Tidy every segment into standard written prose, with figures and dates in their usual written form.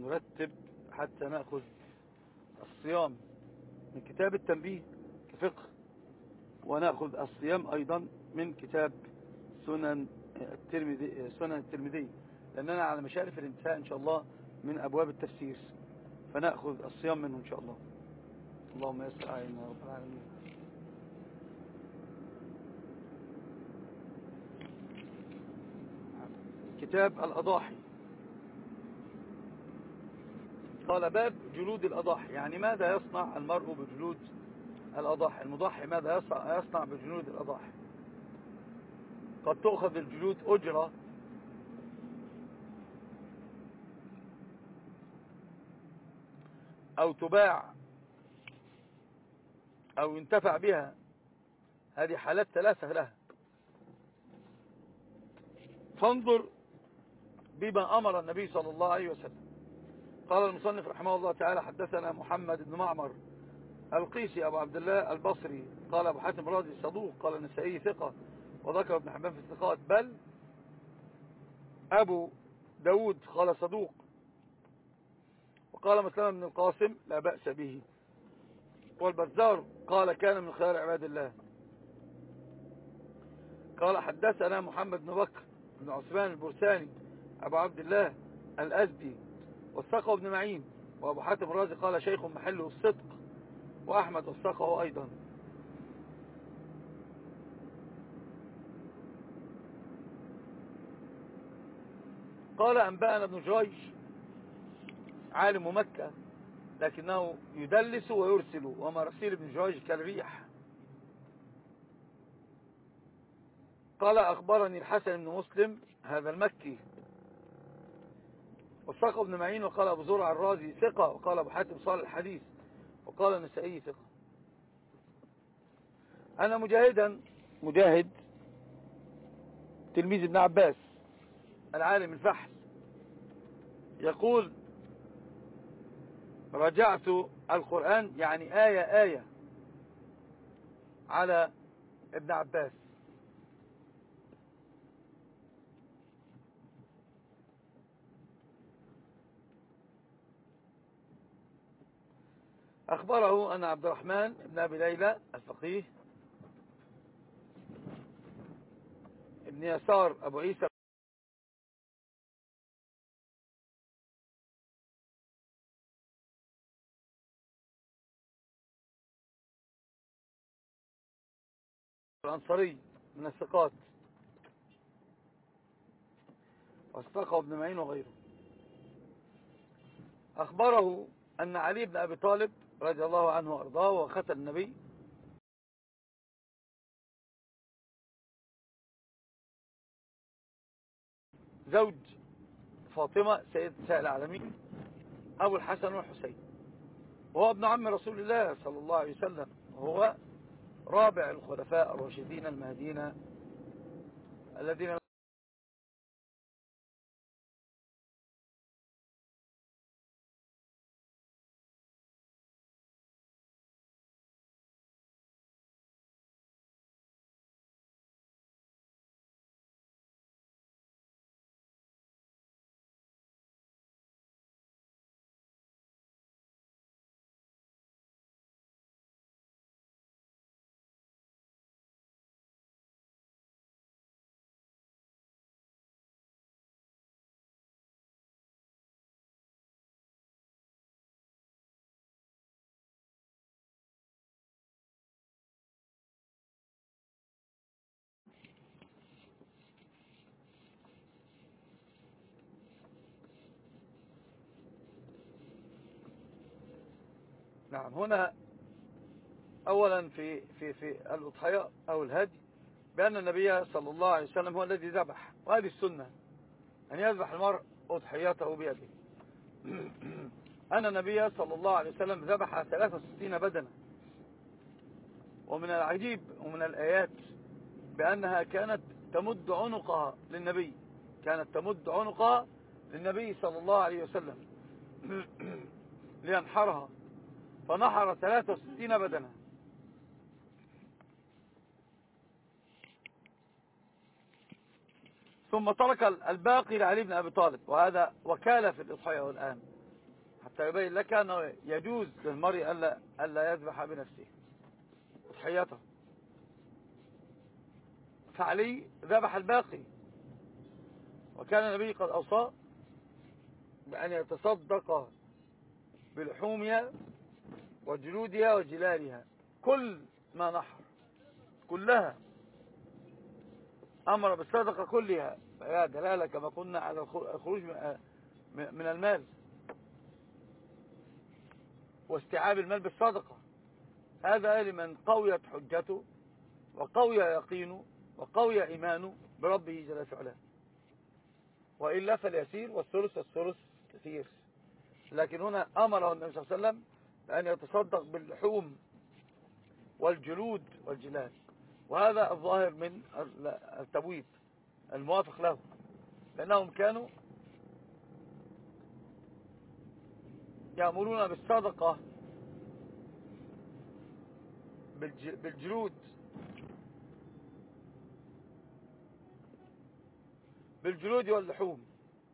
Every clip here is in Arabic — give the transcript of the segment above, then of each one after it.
نرتب حتى نأخذ الصيام من كتاب التنبيه كفقه، ونأخذ الصيام أيضا من كتاب سنن الترمذي، لأننا على مشارف الانتهاء إن شاء الله من أبواب التفسير، فنأخذ الصيام منه إن شاء الله. اللهم يسر علينا يا رب العالمين. كتاب الأضاحي. قال باب جلود الأضاحي، يعني ماذا يصنع المرء بجلود الأضاحي، المضحي ماذا يصنع بجلود الأضاحي. قد تأخذ الجلود أجرة أو تباع أو ينتفع بها، هذه حالات ثلاثة لها. فانظر بما أمر النبي صلى الله عليه وسلم. قال المصنف رحمه الله تعالى: حدثنا محمد بن معمر القيسي أبو عبد الله البصري قال أبو حاتم الرازي صدوق، قال النسائي ثقة، وذكر ابن حبان في الثقات، بل أبو داود قال صدوق، وقال مسلم بن القاسم لا بأس به، والبزار قال كان من خيار عباد الله. قال حدثنا محمد بن بكر بن عثمان البرساني أبو عبد الله الأزدي، والثقة بن معين، وأبو حاتم الرازي قال شيخ محله الصدق، وأحمد والثقة أيضا. قال أنبأنا ابن جريج عالم مكة، لكنه يدلس ويرسل، ومراسيل ابن جريج كالريح. قال أخبرني الحسن بن مسلم هذا المكي، والثقة ابن معين، وقال أبو زرع الرازي ثقة، وقال أبو حاتم صالح الحديث، وقال النسائي ثقة. أنا مجاهد تلميذ ابن عباس العالم الفحل يقول: رجعت القرآن يعني آية على ابن عباس. أخبره أن عبد الرحمن بن أبي ليلى الفقيه ابن يسار أبو عيسى الأنصاري من الثقات، واستقى ابن معين وغيره. أخبره أن علي بن أبي طالب رضي الله عنه وأرضاه وختل النبي زوج فاطمة سيد نساء العالمين أبو الحسن والحسين، وهو ابن عم رسول الله صلى الله عليه وسلم، وهو رابع الخلفاء الراشدين المهديين الذين نعم. هنا أولا في الأضحية أو الهدي بأن النبي صلى الله عليه وسلم هو الذي ذبح، وهذه السنة أن يذبح المرء أضحيته بيده. أن النبي صلى الله عليه وسلم ذبح 63 بدنة، ومن العجيب ومن الآيات بأنها كانت تمد عنقها للنبي، صلى الله عليه وسلم لينحرها، فنحر 63 بدنة. ثم ترك الباقي لعلي بن أبي طالب، وهذا وكالة في الإضحية والآن، حتى يبين لك أنه يجوز للمرء ألا يذبح بنفسه تضحيته. فعلي ذبح الباقي، وكان النبي قد أوصى بأن يتصدق بلحومها وجلودها وجلالها، كل ما نحر كلها أمر بالصدقة كلها. فهي دلالة كما قلنا على الخروج من المال واستيعاب المال بالصدقة. هذا لمن قويت حجته وقوي يقينه وقوي إيمانه بربه جل في علاه، وإلا فاليسير والثلث كثير. لكن هنا أمره النبي صلى الله عليه وسلم بأن يتصدق باللحوم والجلود والجلال، وهذا الظاهر من التبويب الموافق له، لأنهم كانوا يأمرون بالصدقة بالجلود واللحوم.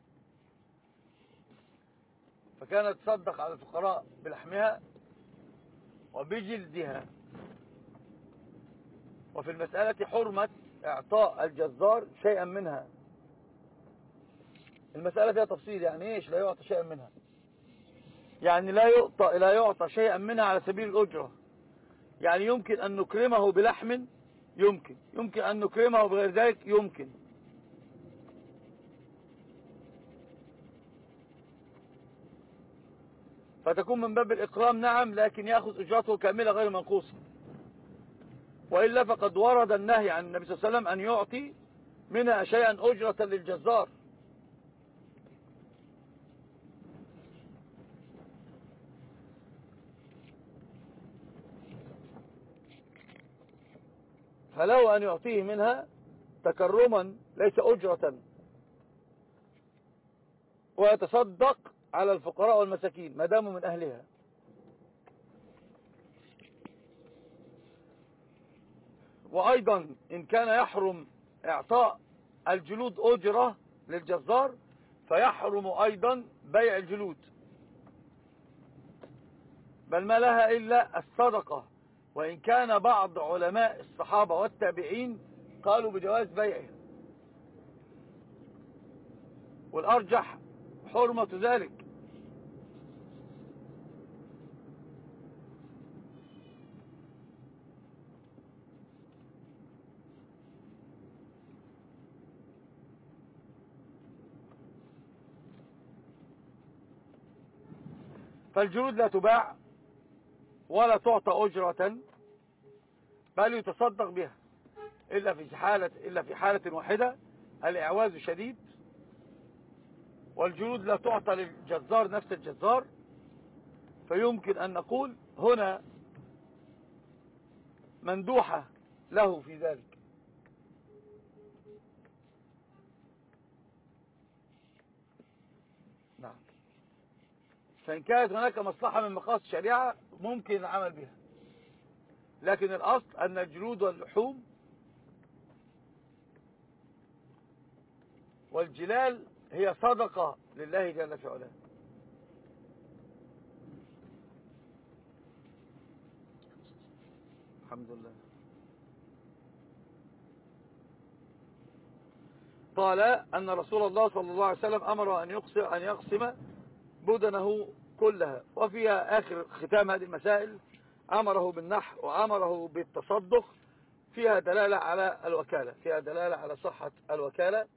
فكانت تصدق على الفقراء بلحمها وبجلدها. وفي المسألة حرمة إعطاء الجزار شيئا منها. المسألة فيها تفصيل، يعني ايش لا يعطى شيئا منها؟ يعني لا يعطى شيئا منها على سبيل الأجرة. يعني يمكن أن نكرمه بلحم، يمكن أن نكرمه بغير ذلك، يمكن. فتكون من باب الإكرام نعم، لكن يأخذ أجرته كاملة غير منقوصة. وإلا فقد ورد النهي عن النبي صلى الله عليه وسلم أن يعطي منها شيئا أجرة للجزار. فلو أن يعطيه منها تكرما ليس أجرة، ويتصدق على الفقراء والمساكين ما داموا من أهلها. وأيضا إن كان يحرم إعطاء الجلود أجرة للجزار، فيحرم أيضا بيع الجلود، بل ما لها إلا الصدقة. وإن كان بعض علماء الصحابة والتابعين قالوا بجواز بيعه، والأرجح حرمة ذلك. فالجلود لا تباع ولا تعطى أجرة، بل يتصدق بها إلا في حالة واحدة، الإعواز شديد. والجلود لا تعطى للجزار نفس الجزار، فيمكن أن نقول هنا مندوحة له في ذلك. نعم. فإن كانت هناك مصلحة من مقاصد الشريعة ممكن العمل بها، لكن الأصل أن الجلود واللحوم والجلال هي صدقة لله جل في علاه. الحمد لله. قال أن رسول الله صلى الله عليه وسلم أمر أن يقسم بدنه كلها. وفيها آخر ختام هذه المسائل أمره بالنحر وأمره بالتصدق. فيها دلالة على الوكالة، فيها دلالة على صحة الوكالة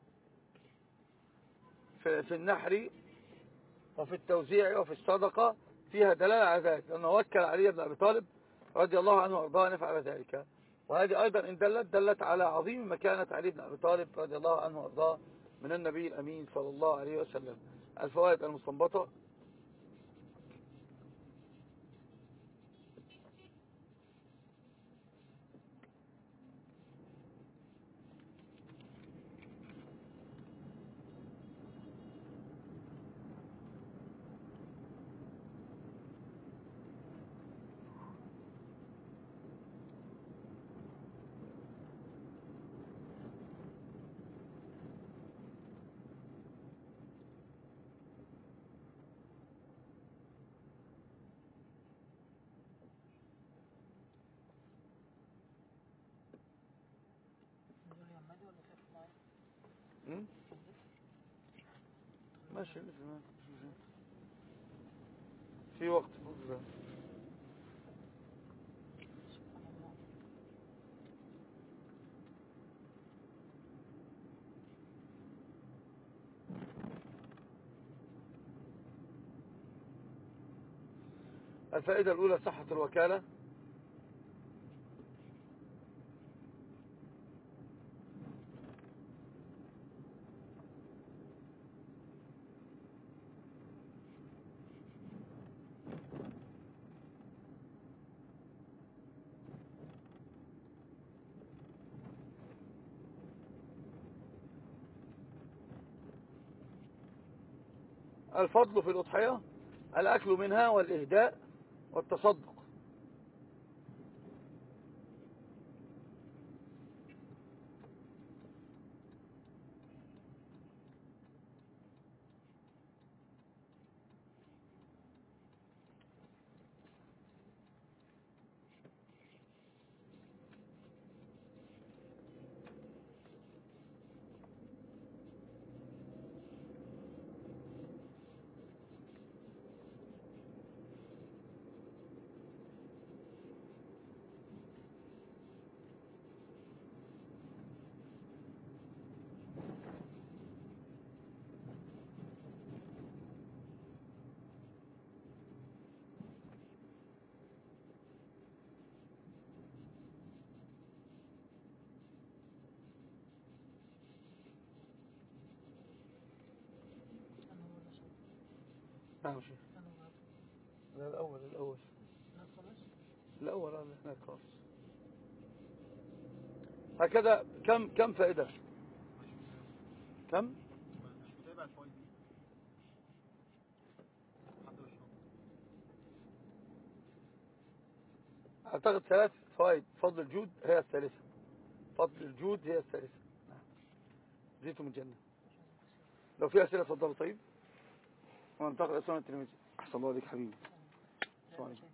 في النحر وفي التوزيع وفي الصدقة. فيها دلالة على ذلك، لأنه وكل علي بن أبي طالب رضي الله عنه وارضاه أن يفعل ذلك. وهذه أيضا إن دلت على عظيم مكانة علي بن أبي طالب رضي الله عنه وارضاه من النبي الأمين صلى الله عليه وسلم. الفوائد المستنبطة: ماشي في وقت. الفائدة الأولى صحة الوكالة. الفضل في الأضحية الأكل منها والإهداء والتصدق. نعم شيخ. لا الأول اللي هناك خالص. هكذا كم فائدة؟ كم؟ أعتقد 3 فوائد. فضل الجود هي الثالثة. نعم. زيتم الجنة. لو في أسئلة تفضلوا. طيب، وانتقل إسلام الترمذي. أحسن الله عليك حبيبي. السلام عليكم.